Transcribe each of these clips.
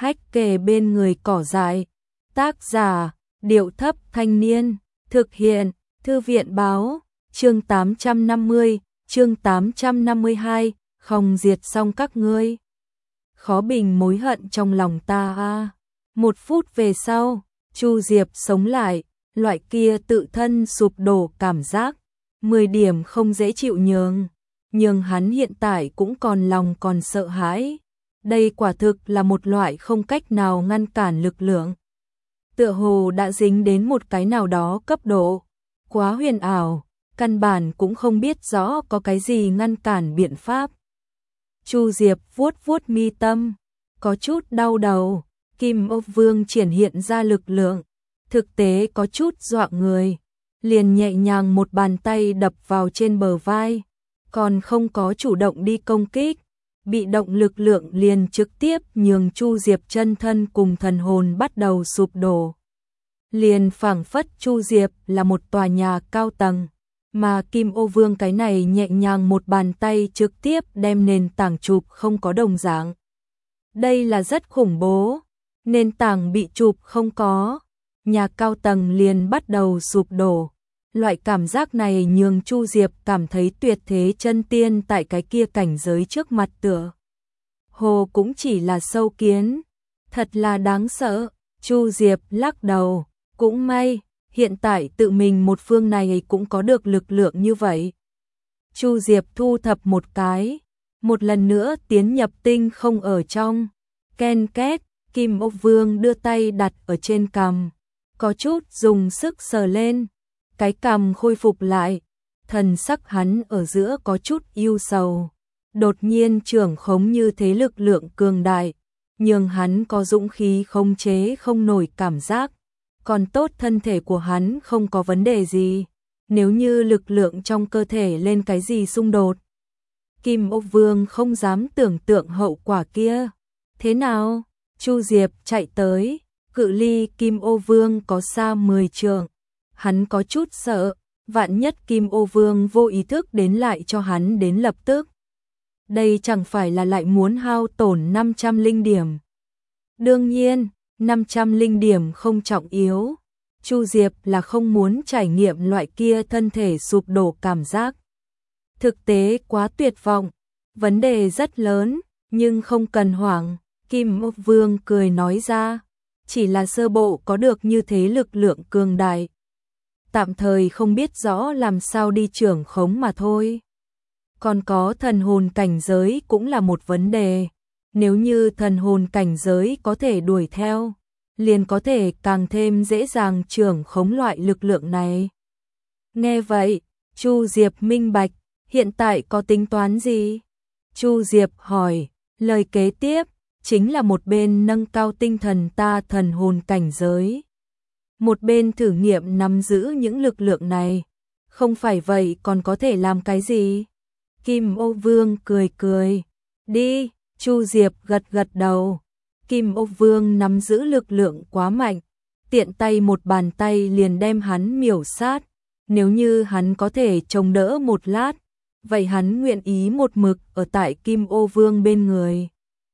hách kề bên người cỏ dại. Tác giả, Điệu Thấp Thanh Niên. Thực hiện, Thư viện Báo. Chương 850, chương 852, không diệt xong các ngươi. Khó bình mối hận trong lòng ta a. Một phút về sau, Chu Diệp sống lại, loại kia tự thân sụp đổ cảm giác, 10 điểm không dễ chịu nhường. Nhưng hắn hiện tại cũng còn lòng còn sợ hãi. Đây quả thực là một loại không cách nào ngăn cản lực lượng. Tựa hồ đã dính đến một cái nào đó cấp độ. Quá huyền ảo, căn bản cũng không biết rõ có cái gì ngăn cản biện pháp. Chu Diệp vuốt vuốt mi tâm, có chút đau đầu. Kim Ô Vương triển hiện ra lực lượng, thực tế có chút dọa người. Liền nhẹ nhàng một bàn tay đập vào trên bờ vai, còn không có chủ động đi công kích. Bị động lực lượng liền trực tiếp nhường Chu Diệp chân thân cùng thần hồn bắt đầu sụp đổ. Liền phảng phất Chu Diệp là một tòa nhà cao tầng, mà Kim Ô Vương cái này nhẹ nhàng một bàn tay trực tiếp đem nền tảng chụp không có đồng dạng. Đây là rất khủng bố, nền tảng bị chụp không có, nhà cao tầng liền bắt đầu sụp đổ. Loại cảm giác này nhường Chu Diệp cảm thấy tuyệt thế chân tiên tại cái kia cảnh giới trước mặt tựa hồ cũng chỉ là sâu kiến, thật là đáng sợ. Chu Diệp lắc đầu, cũng may, hiện tại tự mình một phương này cũng có được lực lượng như vậy. Chu Diệp thu thập một cái, một lần nữa tiến nhập tinh không ở trong. Ken két, Kim Ô Vương đưa tay đặt ở trên cằm, có chút dùng sức sờ lên. Cái cằm khôi phục lại, thần sắc hắn ở giữa có chút ưu sầu. Đột nhiên trưởng khống như thế lực lượng cường đại, nhưng hắn có dũng khí khống chế không nổi cảm giác. Còn tốt thân thể của hắn không có vấn đề gì, nếu như lực lượng trong cơ thể lên cái gì xung đột, Kim Ô Vương không dám tưởng tượng hậu quả kia. Thế nào? Chu Diệp chạy tới, cự ly Kim Ô Vương có xa 10 trượng. Hắn có chút sợ, vạn nhất Kim Ô Vương vô ý thức đến lại cho hắn đến lập tức. Đây chẳng phải là lại muốn hao tổn 500 linh điểm. Đương nhiên, 500 linh điểm không trọng yếu. Chu Diệp là không muốn trải nghiệm loại kia thân thể sụp đổ cảm giác. Thực tế quá tuyệt vọng, vấn đề rất lớn, nhưng không cần hoảng. Kim Ô Vương cười nói ra, chỉ là sơ bộ có được như thế lực lượng cường đại. Tạm thời không biết rõ làm sao đi trưởng khống mà thôi. Còn có thần hồn cảnh giới cũng là một vấn đề. Nếu như thần hồn cảnh giới có thể đuổi theo, liền có thể càng thêm dễ dàng trưởng khống loại lực lượng này. Nghe vậy, Chu Diệp minh bạch, hiện tại có tính toán gì? Chu Diệp hỏi, lời kế tiếp chính là một bên nâng cao tinh thần ta thần hồn cảnh giới, một bên thử nghiệm nắm giữ những lực lượng này. Không phải vậy còn có thể làm cái gì? Kim Ô Vương cười cười. Đi, Chu Diệp gật gật đầu. Kim Ô Vương nắm giữ lực lượng quá mạnh, tiện tay một bàn tay liền đem hắn miểu sát. Nếu như hắn có thể chống đỡ một lát, vậy hắn nguyện ý một mực ở tại Kim Ô Vương bên người.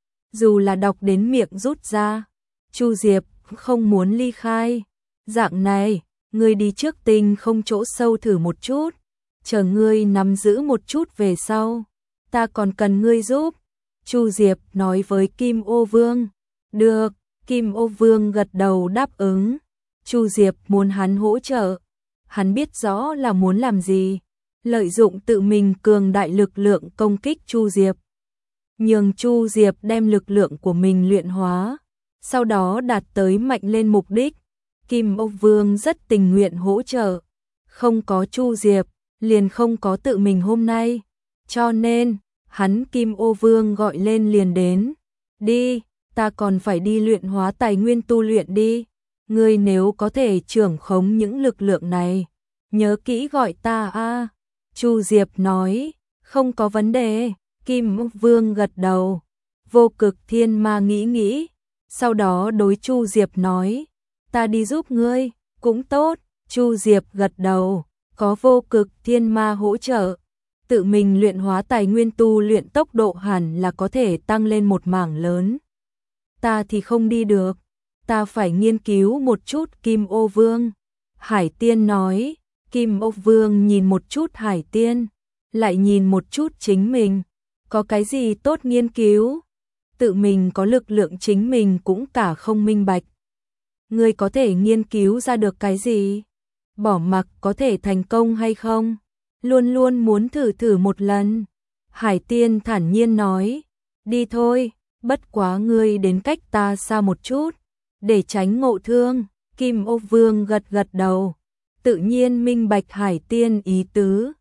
Dù là đọc đến miệng rút ra, Chu Diệp không muốn ly khai. Dạng này, ngươi đi trước tinh không chỗ sâu thử một chút, chờ ngươi nắm giữ một chút về sau, ta còn cần ngươi giúp. Chu Diệp nói với Kim Ô Vương. Được, Kim Ô Vương gật đầu đáp ứng. Chu Diệp muốn hắn hỗ trợ, hắn biết rõ là muốn làm gì, lợi dụng tự mình cường đại lực lượng công kích Chu Diệp. Nhường Chu Diệp đem lực lượng của mình luyện hóa, sau đó đạt tới mạnh lên mục đích. Kim Ô Vương rất tình nguyện hỗ trợ, không có Chu Diệp, liền không có tự mình hôm nay, cho nên, hắn Kim Ô Vương gọi lên liền đến. Đi, ta còn phải đi luyện hóa tài nguyên tu luyện đi, ngươi nếu có thể trưởng khống những lực lượng này, nhớ kỹ gọi ta a. Chu Diệp nói, không có vấn đề. Kim Ô Vương gật đầu. Vô Cực Thiên Ma nghĩ, sau đó đối Chu Diệp nói, ta đi giúp ngươi, cũng tốt. Chu Diệp gật đầu, có Vô Cực Thiên Ma hỗ trợ, tự mình luyện hóa tài nguyên tu luyện tốc độ hẳn là có thể tăng lên một mảng lớn. ta thì không đi được, ta phải nghiên cứu một chút Kim Ô Vương. Hải Tiên nói. Kim Ô Vương nhìn một chút Hải Tiên, lại nhìn một chút chính mình, có cái gì tốt nghiên cứu? Tự mình có lực lượng chính mình cũng cả không minh bạch. Ngươi có thể nghiên cứu ra được cái gì? Bỏ mặc có thể thành công hay không? Luôn luôn muốn thử thử một lần. Hải Tiên thản nhiên nói, đi thôi, bất quá ngươi đến cách ta xa một chút, để tránh ngộ thương. Kim Ô Vương gật gật đầu, tự nhiên minh bạch Hải Tiên ý tứ.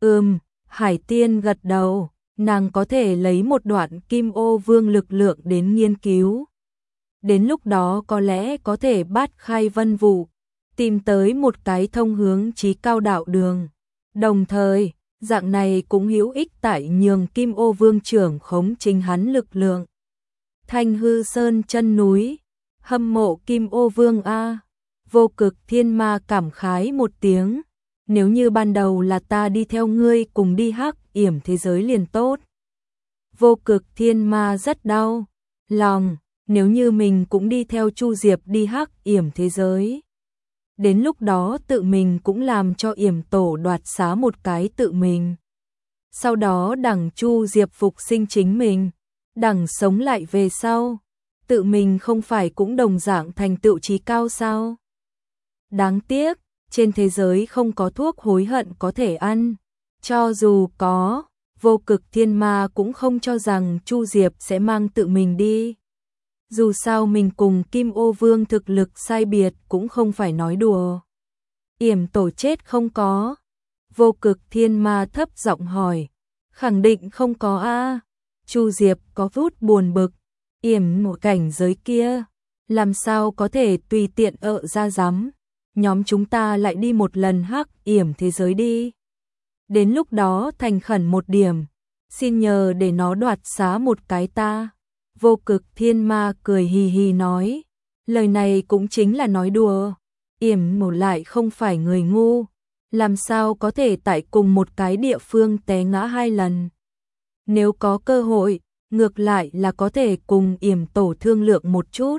Hải Tiên gật đầu, nàng có thể lấy một đoạn Kim Ô Vương lực lượng đến nghiên cứu. Đến lúc đó có lẽ có thể bát khai vân vụ, tìm tới một cái thông hướng chí cao đạo đường. Đồng thời, dạng này cũng hữu ích tại nhường Kim Ô Vương trưởng khống chính hắn lực lượng. Thanh Hư Sơn chân núi, hâm mộ Kim Ô Vương a. Vô Cực Thiên Ma cảm khái một tiếng, nếu như ban đầu là ta đi theo ngươi cùng đi hắc yểm thế giới liền tốt. Vô Cực Thiên Ma rất đau lòng, nếu như mình cũng đi theo Chu Diệp đi hắc yểm thế giới. Đến lúc đó tự mình cũng làm cho yểm tổ đoạt xá một cái tự mình. Sau đó đằng Chu Diệp phục sinh chính mình, đằng sống lại về sau, tự mình không phải cũng đồng dạng thành tựu chí cao sao? Đáng tiếc, trên thế giới không có thuốc hối hận có thể ăn. Cho dù có, Vô Cực Thiên Ma cũng không cho rằng Chu Diệp sẽ mang tự mình đi. Dù sao mình cùng Kim Ô Vương thực lực sai biệt cũng không phải nói đùa. Yểm tổ chết không có? Vô Cực Thiên Ma thấp giọng hỏi. Khẳng định không có a. Chu Diệp có chút buồn bực. Yểm một cảnh giới kia, làm sao có thể tùy tiện ra dám. Nhóm chúng ta lại đi một lần hắc yểm thế giới đi. Đến lúc đó thành khẩn một điểm, xin nhờ để nó đoạt xá một cái ta. Vô Cực Thiên Ma cười hì hì nói, lời này cũng chính là nói đùa. Yểm một lại không phải người ngu, làm sao có thể tại cùng một cái địa phương té ngã 2 lần. Nếu có cơ hội, ngược lại là có thể cùng Yểm tổ thương lượng một chút.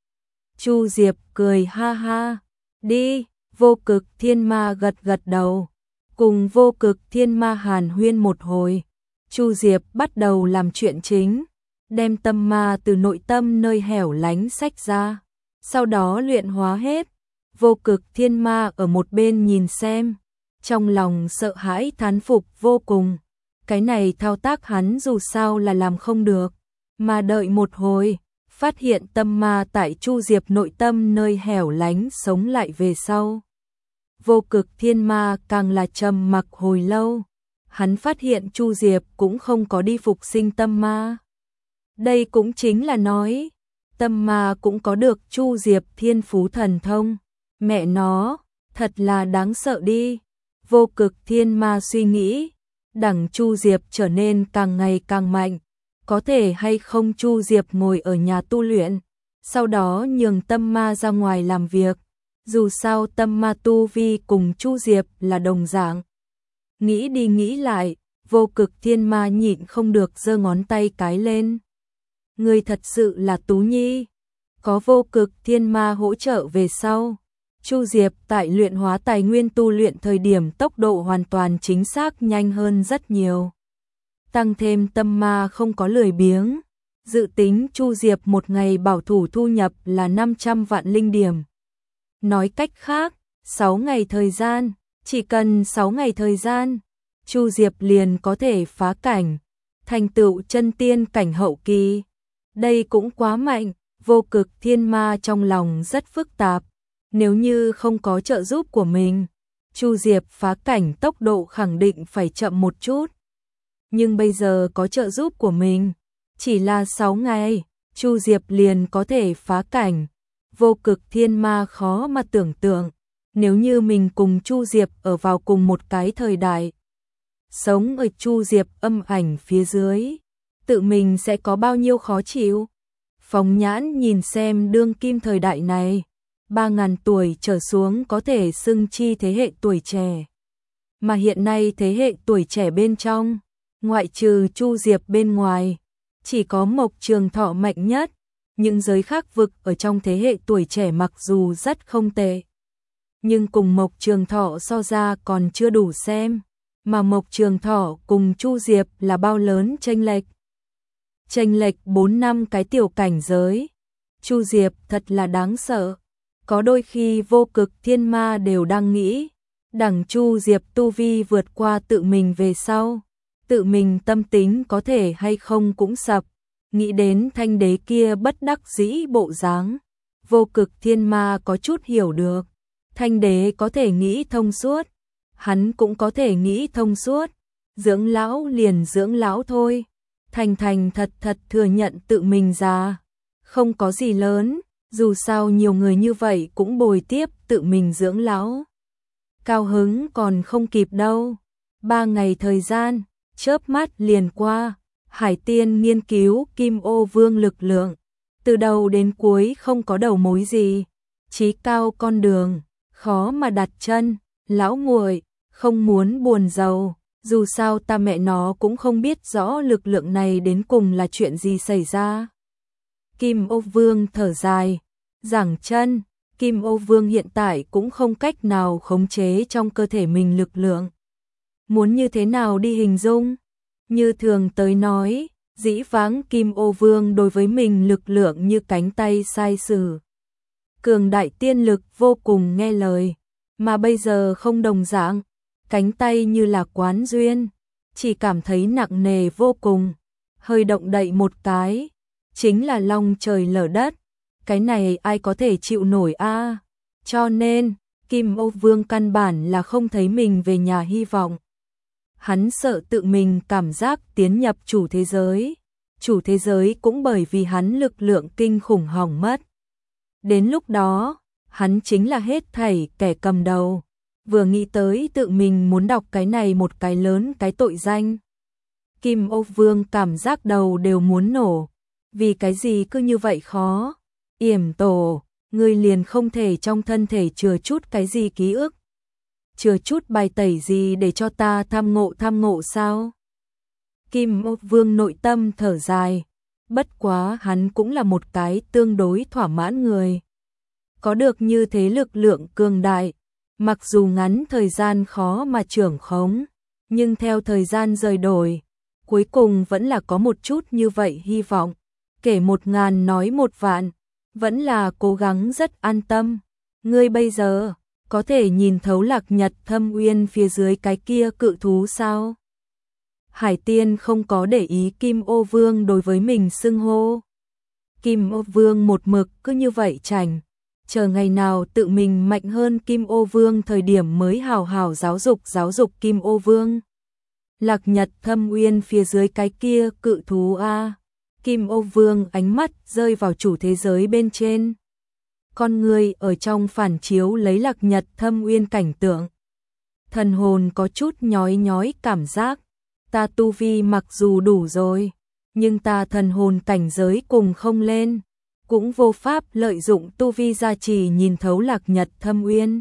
Chu Diệp cười ha ha, đi. Vô Cực Thiên Ma gật gật đầu, cùng Vô Cực Thiên Ma hàn huyên một hồi. Chu Diệp bắt đầu làm chuyện chính, đem tâm ma từ nội tâm nơi hẻo lánh xách ra, sau đó luyện hóa hết. Vô Cực Thiên Ma ở một bên nhìn xem, trong lòng sợ hãi thán phục vô cùng. Cái này thao tác hắn dù sao là làm không được, mà đợi một hồi, phát hiện tâm ma tại Chu Diệp nội tâm nơi hẻo lánh sống lại về sau. Vô Cực Thiên Ma càng là trầm mặc hồi lâu, hắn phát hiện Chu Diệp cũng không có đi phục sinh tâm ma. Đây cũng chính là nói, tâm ma cũng có được Chu Diệp thiên phú thần thông. Mẹ nó, thật là đáng sợ đi. Vô Cực Thiên Ma suy nghĩ, đằng Chu Diệp trở nên càng ngày càng mạnh, có thể hay không Chu Diệp ngồi ở nhà tu luyện, sau đó nhường tâm ma ra ngoài làm việc. Dù sao tâm ma tu vi cùng Chu Diệp là đồng dạng. Nghĩ đi nghĩ lại, Vô Cực Thiên Ma nhịn không được giơ ngón tay cái lên. Người thật sự là Tú Nhi. Có Vô Cực Thiên Ma hỗ trợ về sau, Chu Diệp tại luyện hóa tài nguyên tu luyện thời điểm tốc độ hoàn toàn chính xác nhanh hơn rất nhiều. Tăng thêm tâm ma không có lười biếng, dự tính Chu Diệp một ngày bảo thủ thu nhập là 500 vạn linh điểm. Nói cách khác, 6 ngày thời gian, chỉ cần 6 ngày thời gian, Chu Diệp liền có thể phá cảnh, thành tựu chân tiên cảnh hậu kỳ. Đây cũng quá mạnh. Vô Cực Thiên Ma trong lòng rất phức tạp. Nếu như không có trợ giúp của mình, Chu Diệp phá cảnh tốc độ khẳng định phải chậm một chút. Nhưng bây giờ có trợ giúp của mình, chỉ là 6 ngày, Chu Diệp liền có thể phá cảnh. Vô Cực Thiên Ma khó mà tưởng tượng, nếu như mình cùng Chu Diệp ở vào cùng một cái thời đại, sống ở Chu Diệp âm ảnh phía dưới, tự mình sẽ có bao nhiêu khó chịu. Phóng nhãn nhìn xem đương kim thời đại này, 3000 tuổi trở xuống có thể xưng chi thế hệ tuổi trẻ. Mà hiện nay thế hệ tuổi trẻ bên trong, ngoại trừ Chu Diệp bên ngoài, chỉ có Mộc Trường Thọ mạnh nhất. những giới khác vực ở trong thế hệ tuổi trẻ mặc dù rất không tệ, nhưng cùng Mộc Trường Thọ so ra còn chưa đủ xem, mà Mộc Trường Thọ cùng Chu Diệp là bao lớn chênh lệch. Chênh lệch 4 năm cái tiểu cảnh giới. Chu Diệp thật là đáng sợ. Có đôi khi Vô Cực Thiên Ma đều đang nghĩ, đằng Chu Diệp tu vi vượt qua tự mình về sau, tự mình tâm tính có thể hay không cũng sập. Nghĩ đến Thanh Đế kia bất đắc dĩ bộ dáng, Vô Cực Thiên Ma có chút hiểu được. Thanh Đế có thể nghĩ thông suốt, hắn cũng có thể nghĩ thông suốt. Dưỡng lão liền dưỡng lão thôi. Thành thành thật thật thừa nhận tự mình già, không có gì lớn, dù sao nhiều người như vậy cũng bồi tiếp tự mình dưỡng lão. Cao hứng còn không kịp đâu. 3 ngày thời gian, chớp mắt liền qua. Hải Tiên nghiên cứu Kim Ô Vương lực lượng, từ đầu đến cuối không có đầu mối gì. Chí cao con đường, khó mà đặt chân. Lão muội, không muốn buồn rầu, dù sao ta mẹ nó cũng không biết rõ lực lượng này đến cùng là chuyện gì xảy ra. Kim Ô Vương thở dài, giảng chân, Kim Ô Vương hiện tại cũng không cách nào khống chế trong cơ thể mình lực lượng. Muốn như thế nào đi hình dung? Như thường tới nói, dĩ vãng Kim Ô Vương đối với mình lực lượng như cánh tay sai sử. Cường đại tiên lực vô cùng nghe lời, mà bây giờ không đồng dạng, cánh tay như là quán duyên, chỉ cảm thấy nặng nề vô cùng, hơi động đậy một cái, chính là long trời lở đất, cái này ai có thể chịu nổi a? Cho nên, Kim Ô Vương căn bản là không thấy mình về nhà hy vọng. Hắn sợ tự mình cảm giác tiến nhập chủ thế giới cũng bởi vì hắn lực lượng kinh khủng hỏng mất. Đến lúc đó, hắn chính là hết thảy kẻ cầm đầu. Vừa nghĩ tới tự mình muốn đọc cái này một cái lớn cái tội danh. Kim Ô Vương cảm giác đầu đều muốn nổ. Vì cái gì cứ như vậy khó? Yểm Tổ, ngươi liền không thể trong thân thể chừa chút cái gì ký ức? Chừa chút bài tẩy gì để cho ta tham ngộ sao? Kim Ô Vương nội tâm thở dài. Bất quá hắn cũng là một cái tương đối thỏa mãn người. Có được như thế lực lượng cường đại, mặc dù ngắn thời gian khó mà trưởng khống, nhưng theo thời gian rời đổi, cuối cùng vẫn là có một chút như vậy hy vọng. Kể 1000 nói 1 vạn, vẫn là cố gắng rất an tâm. Ngươi bây giờ có thể nhìn thấu Lạc Nhật Thâm Uyên phía dưới cái kia cự thú sao? Hải Tiên không có để ý Kim Ô Vương đối với mình xưng hô. Kim Ô Vương một mực cứ như vậy chảnh, chờ ngày nào tự mình mạnh hơn Kim Ô Vương thời điểm mới hào hào giáo dục Kim Ô Vương. Lạc Nhật Thâm Uyên phía dưới cái kia cự thú a. Kim Ô Vương ánh mắt rơi vào chủ thế giới bên trên. Con người ở trong phản chiếu lấy Lạc Nhật Thâm Uyên cảnh tượng. Thần hồn có chút nhói cảm giác. Ta tu vi mặc dù đủ rồi, nhưng ta thần hồn cảnh giới cùng không lên, cũng vô pháp lợi dụng tu vi gia trì nhìn thấu Lạc Nhật Thâm Uyên.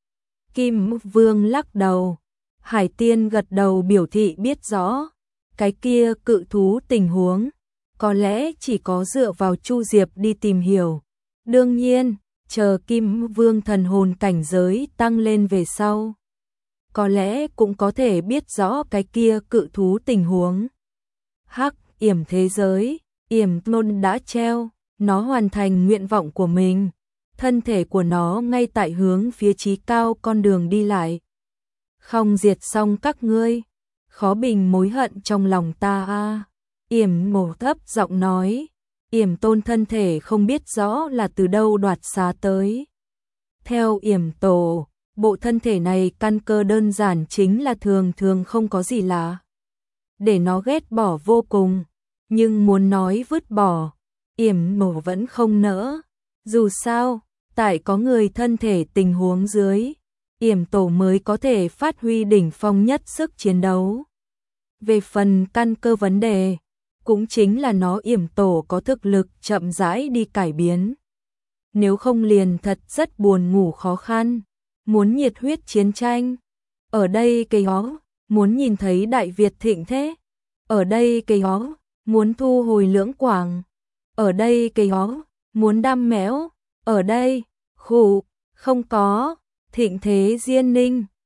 Kim Vương lắc đầu, Hải Tiên gật đầu biểu thị biết rõ, cái kia cự thú tình huống, có lẽ chỉ có dựa vào Chu Diệp đi tìm hiểu. Đương nhiên, chờ Kim Vương thần hồn cảnh giới tăng lên về sau, có lẽ cũng có thể biết rõ cái kia cự thú tình huống. Hắc Yểm thế giới, Yểm Tôn đã treo, nó hoàn thành nguyện vọng của mình, thân thể của nó ngay tại hướng phía chí cao con đường đi lại. Không diệt xong các ngươi, khó bình mối hận trong lòng ta a. Yểm Mổ thấp giọng nói, Yểm Tôn thân thể không biết rõ là từ đâu đoạt xá tới. Theo Yểm Tổ, bộ thân thể này căn cơ đơn giản chính là thường không có gì lạ. Để nó ghét bỏ vô cùng, nhưng muốn nói vứt bỏ, Yểm Mổ vẫn không nỡ. Dù sao, tại có người thân thể tình huống dưới, Yểm Tổ mới có thể phát huy đỉnh phong nhất sức chiến đấu. Về phần căn cơ vấn đề, cũng chính là nó Yểm Tổ có thực lực chậm rãi đi cải biến. Nếu không liền thật rất buồn ngủ khó khăn, muốn nhiệt huyết chiến tranh. Ở đây cây ó, muốn nhìn thấy Đại Việt thịnh thế. Ở đây cây ó, muốn thu hồi Lưỡng Quảng. Ở đây cây ó, muốn đam mẽo, ở đây, khụ, không có, Thịnh Thế Diên Ninh.